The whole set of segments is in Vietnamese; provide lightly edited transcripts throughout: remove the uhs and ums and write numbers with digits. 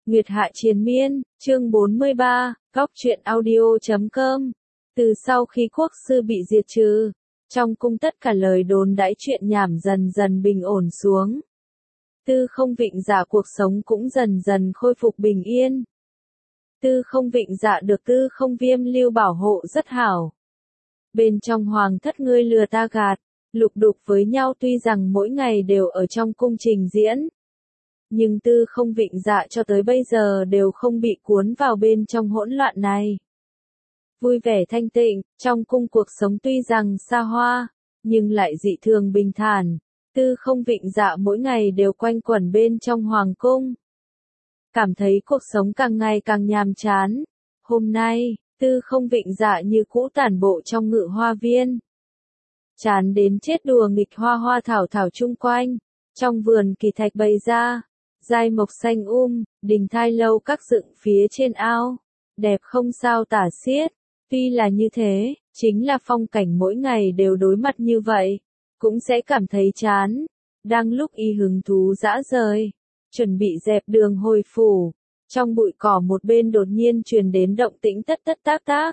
Nguyệt Hạ Triền Miên, chương 43, Góc truyện audio.com. Từ sau khi quốc sư bị diệt trừ, trong cung tất cả lời đồn đãi chuyện nhảm dần dần bình ổn xuống. Tư Không Vịnh Dạ cuộc sống cũng dần dần khôi phục bình yên. Tư Không Vịnh Dạ được Tư Không Viêm Lưu bảo hộ rất hảo. Bên trong hoàng thất ngươi lừa ta gạt, lục đục với nhau tuy rằng mỗi ngày đều ở trong cung trình diễn. Nhưng Tư Không Vịnh Dạ cho tới bây giờ đều không bị cuốn vào bên trong hỗn loạn này. Vui vẻ thanh tịnh, trong cung cuộc sống tuy rằng xa hoa, nhưng lại dị thường bình thản. Tư Không Vịnh Dạ mỗi ngày đều quanh quẩn bên trong hoàng cung. Cảm thấy cuộc sống càng ngày càng nhàm chán. Hôm nay, Tư Không Vịnh Dạ như cũ tản bộ trong Ngự Hoa Viên. Chán đến chết đùa nghịch hoa hoa thảo thảo chung quanh. Trong vườn kỳ thạch bày ra, giai mộc xanh đình thai lâu các dựng phía trên ao, đẹp không sao tả xiết. Tuy là như thế, chính là phong cảnh mỗi ngày đều đối mặt như vậy, cũng sẽ cảm thấy chán. Đang lúc y hứng thú dã rời, chuẩn bị dẹp đường hồi phủ, trong bụi cỏ một bên đột nhiên truyền đến động tĩnh tất tất tác tác.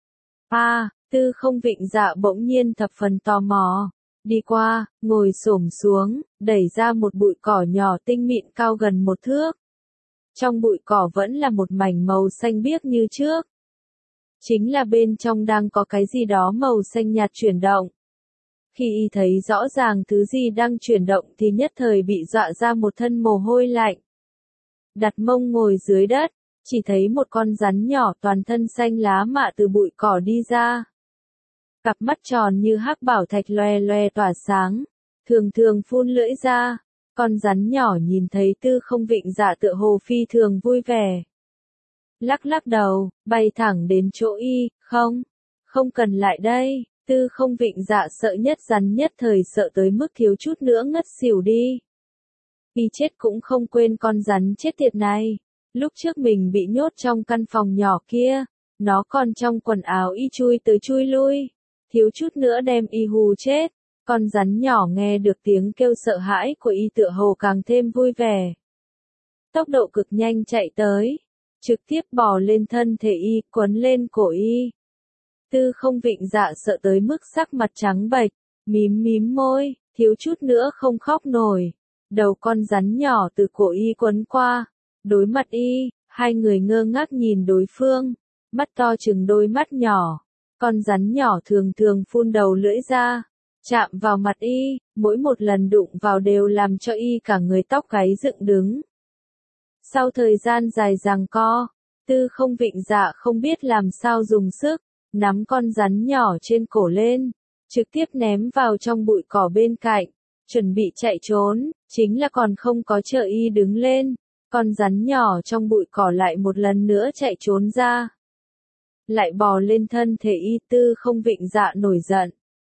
Tư Không Vịnh Dạ bỗng nhiên thập phần tò mò, đi qua, ngồi xổm xuống, đẩy ra một bụi cỏ nhỏ tinh mịn cao gần 1 thước. Trong bụi cỏ vẫn là một mảnh màu xanh biếc như trước. Chính là bên trong đang có cái gì đó màu xanh nhạt chuyển động. Khi y thấy rõ ràng thứ gì đang chuyển động thì nhất thời bị dọa ra một thân mồ hôi lạnh. Đặt mông ngồi dưới đất, chỉ thấy một con rắn nhỏ toàn thân xanh lá mạ từ bụi cỏ đi ra. Cặp mắt tròn như hắc bảo thạch loè loè tỏa sáng, thường thường phun lưỡi ra. Con rắn nhỏ nhìn thấy Tư Không Vịnh Dạ tựa hồ phi thường vui vẻ. Lắc lắc đầu, bay thẳng đến chỗ y, không cần lại đây. Tư Không Vịnh Dạ sợ nhất rắn nhất thời sợ tới mức thiếu chút nữa ngất xỉu đi. Y chết cũng không quên con rắn chết tiệt này. Lúc trước mình bị nhốt trong căn phòng nhỏ kia, nó còn trong quần áo y chui tới chui lui, thiếu chút nữa đem y hù chết. Con rắn nhỏ nghe được tiếng kêu sợ hãi của y tựa hồ càng thêm vui vẻ. Tốc độ cực nhanh chạy tới, trực tiếp bò lên thân thể y, quấn lên cổ y. Tư Không Vịnh Dạ sợ tới mức sắc mặt trắng bệch, mím môi, thiếu chút nữa không khóc nổi. Đầu con rắn nhỏ từ cổ y quấn qua, đối mặt y, hai người ngơ ngác nhìn đối phương, mắt to chừng đôi mắt nhỏ. Con rắn nhỏ thường thường phun đầu lưỡi ra, chạm vào mặt y, mỗi một lần đụng vào đều làm cho y cả người tóc gáy dựng đứng. Sau thời gian dài giằng co, Tư Không Vịnh Dạ không biết làm sao dùng sức, nắm con rắn nhỏ trên cổ lên, trực tiếp ném vào trong bụi cỏ bên cạnh, chuẩn bị chạy trốn, chính là còn không có chờ y đứng lên, con rắn nhỏ trong bụi cỏ lại một lần nữa chạy trốn ra. Lại bò lên thân thể y. Tư Không Vịnh Dạ nổi giận,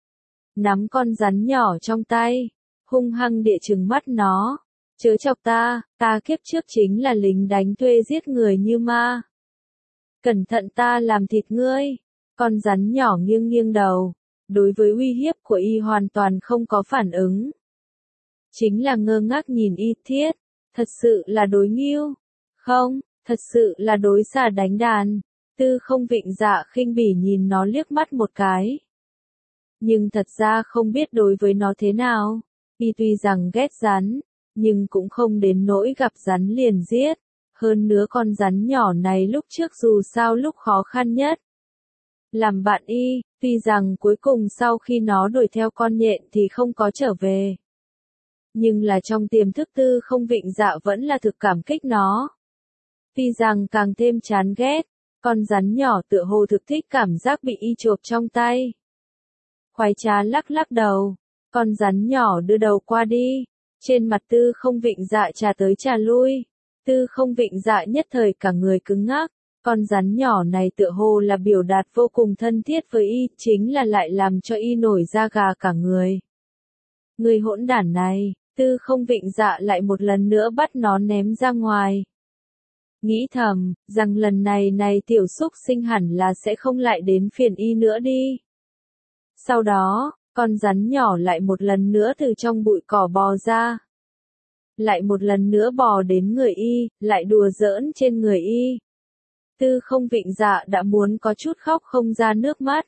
nắm con rắn nhỏ trong tay, hung hăng địa trừng mắt nó. Chớ chọc ta kiếp trước chính là lính đánh thuê giết người như ma. Cẩn thận ta làm thịt ngươi. Con rắn nhỏ nghiêng nghiêng đầu, đối với uy hiếp của y hoàn toàn không có phản ứng. Chính là ngơ ngác nhìn y. Thiết, thật sự là đối nghêu. Không, thật sự là đối xà đánh đàn. Tư Không Vịnh Dạ khinh bỉ nhìn nó liếc mắt một cái. Nhưng thật ra không biết đối với nó thế nào. Y tuy rằng ghét rắn, nhưng cũng không đến nỗi gặp rắn liền giết. Hơn nữa con rắn nhỏ này lúc trước dù sao lúc khó khăn nhất. Làm bạn y, tuy rằng cuối cùng sau khi nó đuổi theo con nhện thì không có trở về. Nhưng là trong tiềm thức Tư Không Vịnh Dạ vẫn là thực cảm kích nó. Tuy rằng càng thêm chán ghét, con rắn nhỏ tựa hồ thực thích cảm giác bị y chộp trong tay. Khoái trá lắc lắc đầu, con rắn nhỏ đưa đầu qua đi, trên mặt Tư Không Vịnh Dạ trà tới trà lui. Tư Không Vịnh Dạ nhất thời cả người cứng ngắc, con rắn nhỏ này tựa hồ là biểu đạt vô cùng thân thiết với y, chính là lại làm cho y nổi da gà cả người. Người hỗn đản này, Tư Không Vịnh Dạ lại một lần nữa bắt nó ném ra ngoài. Nghĩ thầm, rằng lần này tiểu xúc sinh hẳn là sẽ không lại đến phiền y nữa đi. Sau đó, con rắn nhỏ lại một lần nữa từ trong bụi cỏ bò ra. lại một lần nữa bò đến người y, lại đùa giỡn trên người y. Tư Không Vịnh Dạ đã muốn có chút khóc không ra nước mắt.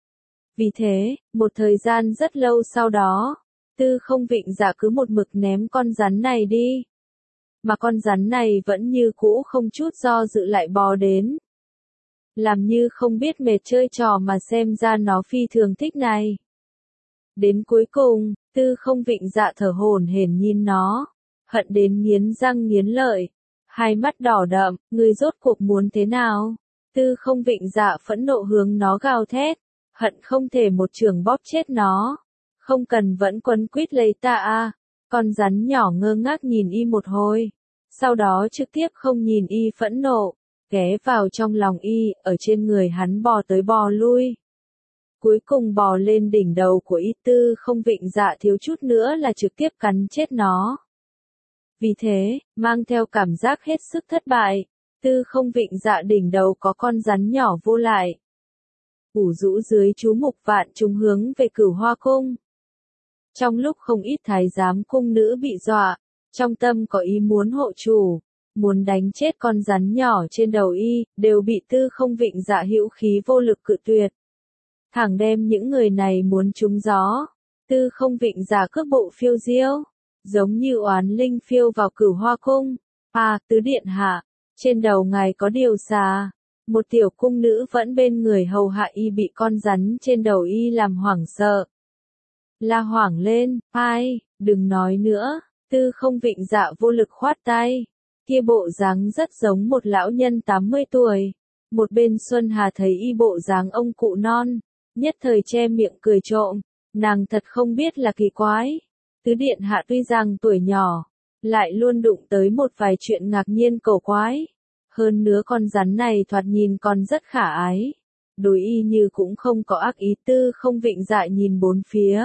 Vì thế, một thời gian rất lâu sau đó, Tư Không Vịnh Dạ cứ một mực ném con rắn này đi. Mà con rắn này vẫn như cũ không chút do dự lại bò đến. Làm như không biết mệt chơi trò mà xem ra nó phi thường thích này. Đến cuối cùng, Tư Không Vịnh Dạ thở hổn hển nhìn nó, hận đến nghiến răng nghiến lợi, hai mắt đỏ đậm, ngươi rốt cuộc muốn thế nào? Tư Không Vịnh Dạ phẫn nộ hướng nó gào thét, hận không thể một chưởng bóp chết nó. Không cần vẫn quấn quýt lấy ta à? Con rắn nhỏ ngơ ngác nhìn y một hồi, sau đó trực tiếp không nhìn y phẫn nộ, ghé vào trong lòng y, ở trên người hắn bò tới bò lui. Cuối cùng bò lên đỉnh đầu của y. Tư Không Vịnh Dạ thiếu chút nữa là trực tiếp cắn chết nó. Vì thế, mang theo cảm giác hết sức thất bại, Tư Không Vịnh Dạ đỉnh đầu có con rắn nhỏ vô lại. Ủ rũ dưới chú mục vạn chúng hướng về Cửu Hoa Cung. Trong lúc không ít thái giám cung nữ bị dọa, trong tâm có ý muốn hộ chủ, muốn đánh chết con rắn nhỏ trên đầu y, đều bị Tư Không Vịnh Dạ hữu khí vô lực cự tuyệt. Thẳng đem những người này muốn trúng gió. Tư Không Vịnh Dạ cước bộ phiêu diêu, giống như oán linh phiêu vào Cửu Hoa Cung. À, tứ điện hạ, trên đầu ngài có điều xà. Một tiểu cung nữ vẫn bên người hầu hạ y bị con rắn trên đầu y làm hoảng sợ. La hoảng lên, ai, đừng nói nữa. Tư Không Vịnh Dạ vô lực khoát tay. Kia bộ dáng rất giống một lão nhân 80 tuổi. Một bên Xuân Hà thấy y bộ dáng ông cụ non, nhất thời che miệng cười trộm. Nàng thật không biết là kỳ quái. Tứ điện hạ tuy rằng tuổi nhỏ, lại luôn đụng tới một vài chuyện ngạc nhiên cổ quái. Hơn nữa con rắn này thoạt nhìn còn rất khả ái. Đối y như cũng không có ác ý. Tư Không Vịnh Dạ nhìn bốn phía,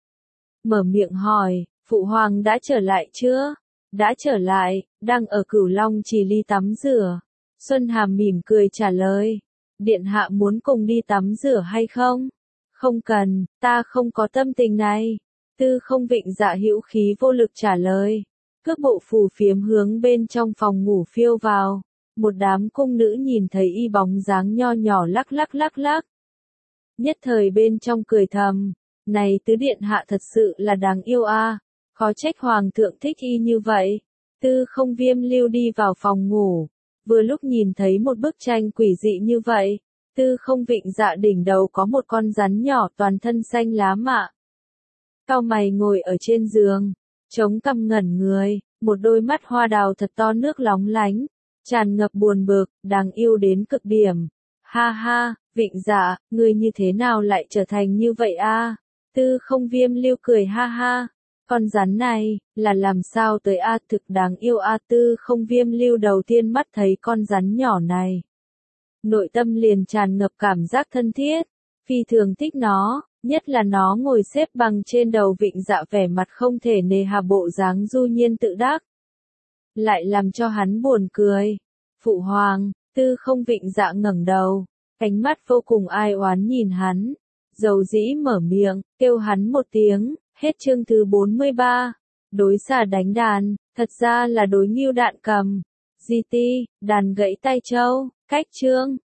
mở miệng hỏi, Phụ Hoàng đã trở lại chưa? Đã trở lại, đang ở Cửu Long Trì ly tắm rửa. Xuân Hàm mỉm cười trả lời, điện hạ muốn cùng đi tắm rửa hay không? Không cần, ta không có tâm tình này. Tư Không Vịnh Dạ hữu khí vô lực trả lời, cước bộ phù phiếm hướng bên trong phòng ngủ phiêu vào. Một đám cung nữ nhìn thấy y bóng dáng nho nhỏ lắc lắc lắc lắc. Nhất thời bên trong cười thầm, này tứ điện hạ thật sự là đáng yêu a, khó trách hoàng thượng thích y như vậy. Tư Không Viêm lưu đi vào phòng ngủ, vừa lúc nhìn thấy một bức tranh quỷ dị như vậy. Tư Không Vịnh Dạ đỉnh đầu có một con rắn nhỏ toàn thân xanh lá mạ. Cau mày ngồi ở trên giường, chống cằm ngẩn người, một đôi mắt hoa đào thật to nước lóng lánh, tràn ngập buồn bực, đáng yêu đến cực điểm. Ha ha, Vịnh Dạ, ngươi như thế nào lại trở thành như vậy a? Tư Không Viêm lưu cười ha ha. Con rắn này, là làm sao tới a, thực đáng yêu a. Tư Không Viêm lưu đầu tiên mắt thấy con rắn nhỏ này, nội tâm liền tràn ngập cảm giác thân thiết, phi thường thích nó, nhất là nó ngồi xếp bằng trên đầu Vịnh Dạ vẻ mặt không thể nề hà bộ dáng du nhiên tự đắc. Lại làm cho hắn buồn cười. Phụ Hoàng, Tư Không Vịnh Dạ ngẩng đầu, ánh mắt vô cùng ai oán nhìn hắn, dầu dĩ mở miệng, kêu hắn một tiếng. Hết chương thứ 43. Đối xà đánh đàn, thật ra là đối ngưu đạn cầm. GT, đàn gãy tai châu. Cách chương.